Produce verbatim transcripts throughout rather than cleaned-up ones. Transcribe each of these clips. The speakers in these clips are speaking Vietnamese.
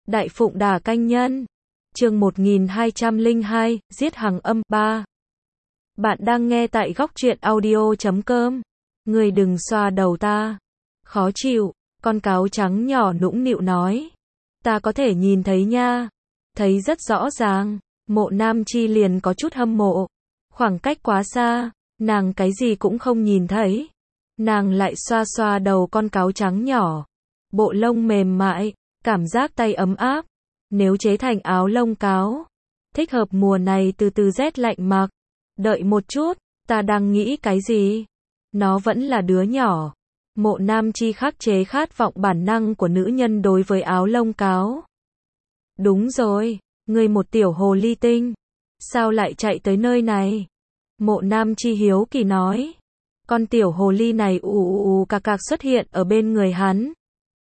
Đại Phụng Đà Canh Nhân. Chương một nghìn hai trăm lẻ hai, Giết Hằng Âm ba. Bạn đang nghe tại góc truyện audio chấm com. Người đừng xoa đầu ta. Khó chịu, con cáo trắng nhỏ nũng nịu nói. Ta có thể nhìn thấy nha. Thấy rất rõ ràng. Mộ Nam Chi liền có chút hâm mộ. Khoảng cách quá xa, nàng cái gì cũng không nhìn thấy. Nàng lại xoa xoa đầu con cáo trắng nhỏ. Bộ lông mềm mại, cảm giác tay ấm áp. Nếu chế thành áo lông cáo, thích hợp mùa này từ từ rét lạnh mặc. Đợi một chút, ta đang nghĩ cái gì? Nó vẫn là đứa nhỏ. Mộ Nam Chi khắc chế khát vọng bản năng của nữ nhân đối với áo lông cáo. Đúng rồi, ngươi một tiểu hồ ly tinh. Sao lại chạy tới nơi này? Mộ Nam Chi hiếu kỳ nói. Con tiểu hồ ly này ù ù ù cạc cạc xuất hiện ở bên người hắn.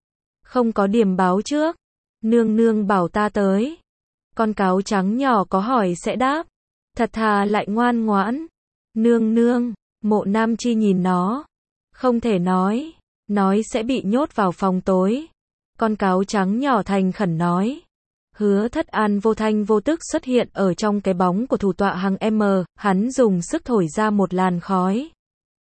Không có điểm báo trước. Nương nương bảo ta tới. Con cáo trắng nhỏ có hỏi sẽ đáp. Thật thà lại ngoan ngoãn. Nương nương, Mộ Nam Chi nhìn nó. Không thể nói. Nói sẽ bị nhốt vào phòng tối. Con cáo trắng nhỏ thành khẩn nói. Hứa Thất An vô thanh vô tức xuất hiện ở trong cái bóng của thủ tọa Hằng M, hắn dùng sức thổi ra một làn khói.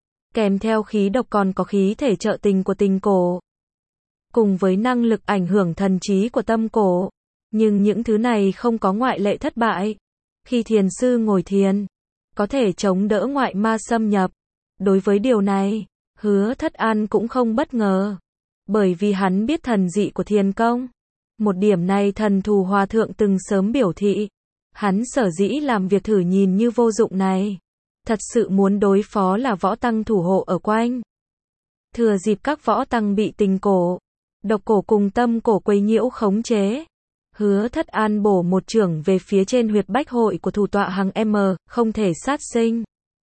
Kèm theo khí độc còn có khí thể trợ tình của tình cổ. Cùng với năng lực ảnh hưởng thần trí của tâm cổ. Nhưng những thứ này không có ngoại lệ thất bại. Khi thiền sư ngồi thiền, có thể chống đỡ ngoại ma xâm nhập. Đối với điều này, Hứa Thất An cũng không bất ngờ. Bởi vì hắn biết thần dị của thiền công. Một điểm này thần thù hòa thượng từng sớm biểu thị. Hắn sở dĩ làm việc thử nhìn như vô dụng này. Thật sự muốn đối phó là võ tăng thủ hộ ở quanh. Thừa dịp các võ tăng bị tình cổ, độc cổ cùng tâm cổ quấy nhiễu khống chế. Hứa Thất An bổ một chưởng về phía trên huyệt bách hội của thủ tọa Hằng M, không thể sát sinh.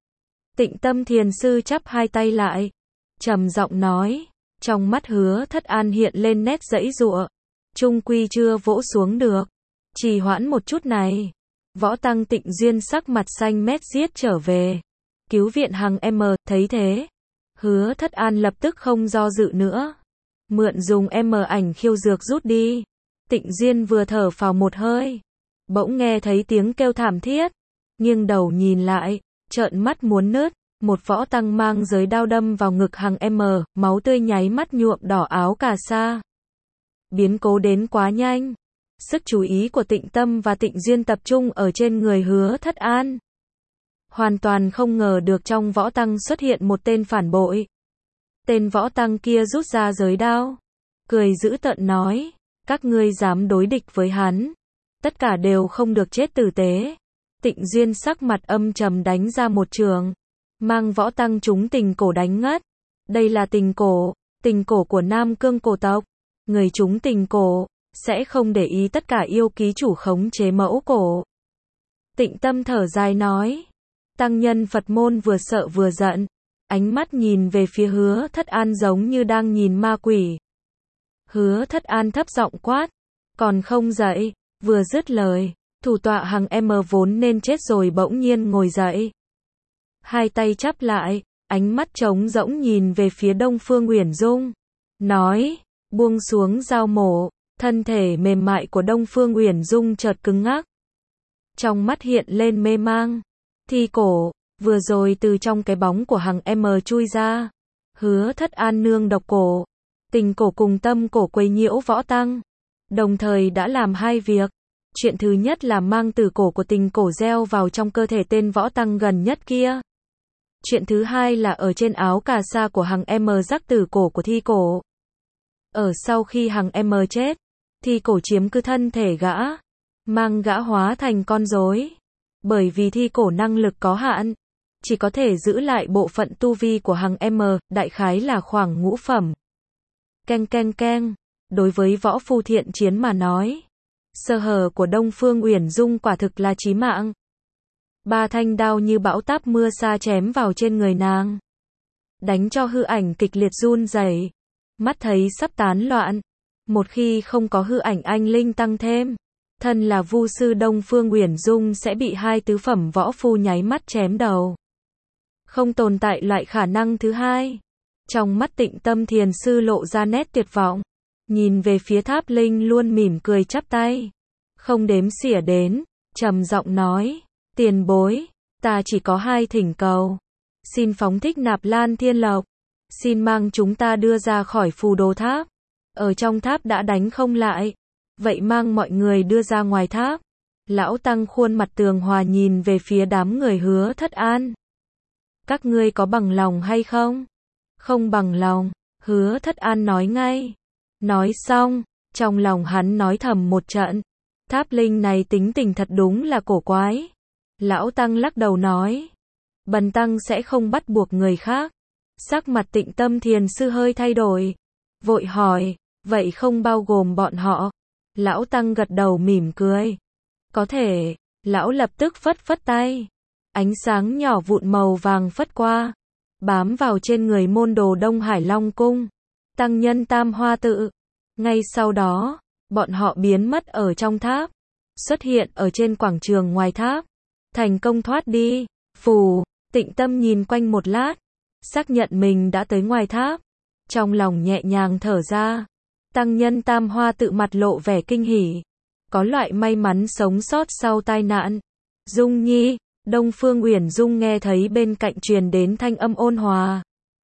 Tịnh Tâm thiền sư chắp hai tay lại. Trầm giọng nói. Trong mắt Hứa Thất An hiện lên nét giãy giụa. Trung quy chưa vỗ xuống được. Trì hoãn một chút này. Võ tăng Tịnh Duyên sắc mặt xanh mét giết trở về. Cứu viện Hằng M, thấy thế. Hứa Thất An lập tức không do dự nữa. Mượn dùng M ảnh khiêu dược rút đi. Tịnh Duyên vừa thở phào một hơi. Bỗng nghe thấy tiếng kêu thảm thiết. Nghiêng đầu nhìn lại, trợn mắt muốn nứt. Một võ tăng mang giới đao đâm vào ngực Hằng M, máu tươi nháy mắt nhuộm đỏ áo cà sa. Biến cố đến quá nhanh. Sức chú ý của Tịnh Tâm và Tịnh Duyên tập trung ở trên người Hứa Thất An. Hoàn toàn không ngờ được trong võ tăng xuất hiện một tên phản bội. Tên võ tăng kia rút ra giới đao. Cười dữ tợn nói. Các ngươi dám đối địch với hắn. Tất cả đều không được chết tử tế. Tịnh Duyên sắc mặt âm trầm đánh ra một trường. Mang võ tăng chúng tình cổ đánh ngất. Đây là tình cổ. Tình cổ của Nam Cương cổ tộc. Người chúng tình cổ sẽ không để ý tất cả yêu ký chủ khống chế mẫu cổ. Tịnh Tâm thở dài nói. Tăng nhân Phật môn vừa sợ vừa giận. Ánh mắt nhìn về phía Hứa Thất An giống như đang nhìn ma quỷ. Hứa Thất An thấp giọng quát. Còn không dậy. Vừa dứt lời, thủ tọa Hằng M vốn nên chết rồi bỗng nhiên ngồi dậy. Hai tay chắp lại, ánh mắt trống rỗng nhìn về phía Đông Phương Uyển Dung. Nói, buông xuống dao mổ, thân thể mềm mại của Đông Phương Uyển Dung chợt cứng ngắc. Trong mắt hiện lên mê mang. Thi cổ, vừa rồi từ trong cái bóng của Hằng M chui ra. Hứa Thất An nương độc cổ. Tình cổ cùng tâm cổ quấy nhiễu võ tăng. Đồng thời đã làm hai việc. Chuyện thứ nhất là mang tử cổ của tình cổ gieo vào trong cơ thể tên võ tăng gần nhất kia. Chuyện thứ hai là ở trên áo cà sa của Hằng M rắc tử cổ của thi cổ. Ở sau khi Hằng M chết, thi cổ chiếm cứ thân thể gã. Mang gã hóa thành con rối. Bởi vì thi cổ năng lực có hạn. Chỉ có thể giữ lại bộ phận tu vi của Hằng M, đại khái là khoảng ngũ phẩm. Keng keng keng. Đối với võ phu thiện chiến mà nói, sơ hở của Đông Phương Uyển Dung quả thực là chí mạng. Ba thanh đao như bão táp mưa sa chém vào trên người nàng. Đánh cho hư ảnh kịch liệt run rẩy. Mắt thấy sắp tán loạn. Một khi không có hư ảnh anh linh tăng thêm, thân là vu sư Đông Phương Uyển Dung sẽ bị hai tứ phẩm võ phu nháy mắt chém đầu. Không tồn tại loại khả năng thứ hai. Trong mắt Tịnh Tâm thiền sư lộ ra nét tuyệt vọng. nhìn về phía Tháp Linh luôn mỉm cười chắp tay, không đếm xỉa đến, trầm giọng nói, tiền bối, ta chỉ có hai thỉnh cầu, xin phóng thích Nạp Lan Thiên Lộc, xin mang chúng ta đưa ra khỏi Phù Đồ Tháp, ở trong tháp đã đánh không lại, vậy mang mọi người đưa ra ngoài tháp. Lão Tăng khuôn mặt tường hòa nhìn về phía đám người Hứa Thất An. Các ngươi có bằng lòng hay không? Không bằng lòng, Hứa Thất An nói ngay. Nói xong, trong lòng hắn nói thầm một trận. Tháp Linh này tính tình thật đúng là cổ quái. Lão Tăng lắc đầu nói. Bần Tăng sẽ không bắt buộc người khác. Sắc mặt Tịnh Tâm Thiền Sư hơi thay đổi. Vội hỏi, vậy không bao gồm bọn họ? Lão Tăng gật đầu mỉm cười. Có thể, lão lập tức phất phất tay. Ánh sáng nhỏ vụn màu vàng phất qua, bám vào trên người môn đồ Đông Hải Long Cung. Tăng nhân Tam Hoa Tự. Ngay sau đó, bọn họ biến mất ở trong tháp, xuất hiện ở trên quảng trường ngoài tháp. Thành công thoát đi. Phù, Tịnh Tâm nhìn quanh một lát, xác nhận mình đã tới ngoài tháp. Trong lòng nhẹ nhàng thở ra. Tăng nhân Tam Hoa Tự mặt lộ vẻ kinh hỉ. Có loại may mắn sống sót sau tai nạn. Dung Nhi, Đông Phương Uyển Dung nghe thấy bên cạnh truyền đến thanh âm ôn hòa.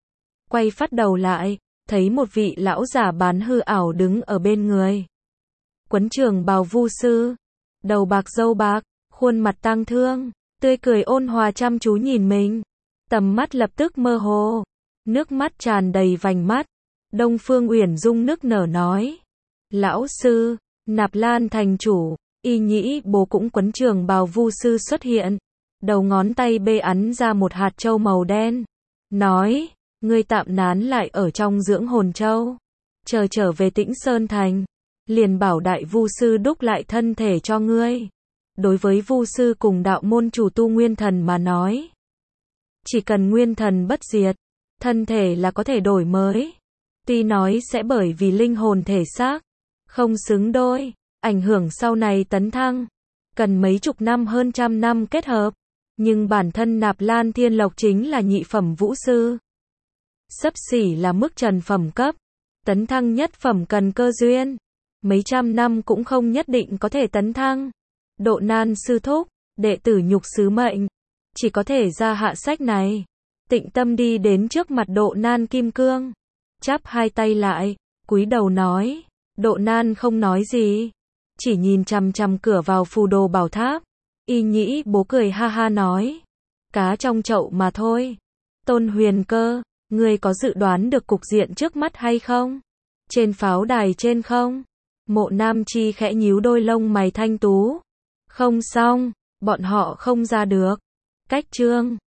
Quay phát đầu lại, thấy một vị lão giả bán hư ảo đứng ở bên người. Quấn trường bào vu sư, đầu bạc râu bạc, khuôn mặt tang thương, tươi cười ôn hòa chăm chú nhìn mình. Tầm mắt lập tức mơ hồ, nước mắt tràn đầy vành mắt. Đông Phương Uyển Dung nức nở nói. Lão sư, Nạp Lan thành chủ, Y Nhĩ bố cũng quấn trường bào vu sư xuất hiện. Đầu ngón tay bê ấn ra một hạt châu màu đen. Nói, ngươi tạm nán lại ở trong dưỡng hồn châu. Chờ trở về Tĩnh Sơn Thành. Liền bảo đại vu sư đúc lại thân thể cho ngươi. Đối với vu sư cùng đạo môn chủ tu nguyên thần mà nói. Chỉ cần nguyên thần bất diệt, thân thể là có thể đổi mới. Tuy nói sẽ bởi vì linh hồn thể xác không xứng đôi, ảnh hưởng sau này tấn thăng. Cần mấy chục năm hơn trăm năm kết hợp. Nhưng bản thân Nạp Lan Thiên Lộc chính là nhị phẩm vũ sư. Xấp xỉ là mức trần phẩm cấp. Tấn thăng nhất phẩm cần cơ duyên. Mấy trăm năm cũng không nhất định có thể tấn thăng. Độ Nan sư thúc, đệ tử nhục sứ mệnh. Chỉ có thể ra hạ sách này. Tịnh Tâm đi đến trước mặt Độ Nan Kim Cương. Chắp hai tay lại, cúi đầu nói. Độ Nan không nói gì. Chỉ nhìn chằm chằm cửa vào Phù Đồ Bảo Tháp. Y Nhĩ bố cười ha ha nói. Cá trong chậu mà thôi. Tôn Huyền Cơ, ngươi có dự đoán được cục diện trước mắt hay không? Trên pháo đài trên không? Mộ Nam Chi khẽ nhíu đôi lông mày thanh tú. Không xong, bọn họ không ra được. Cách chương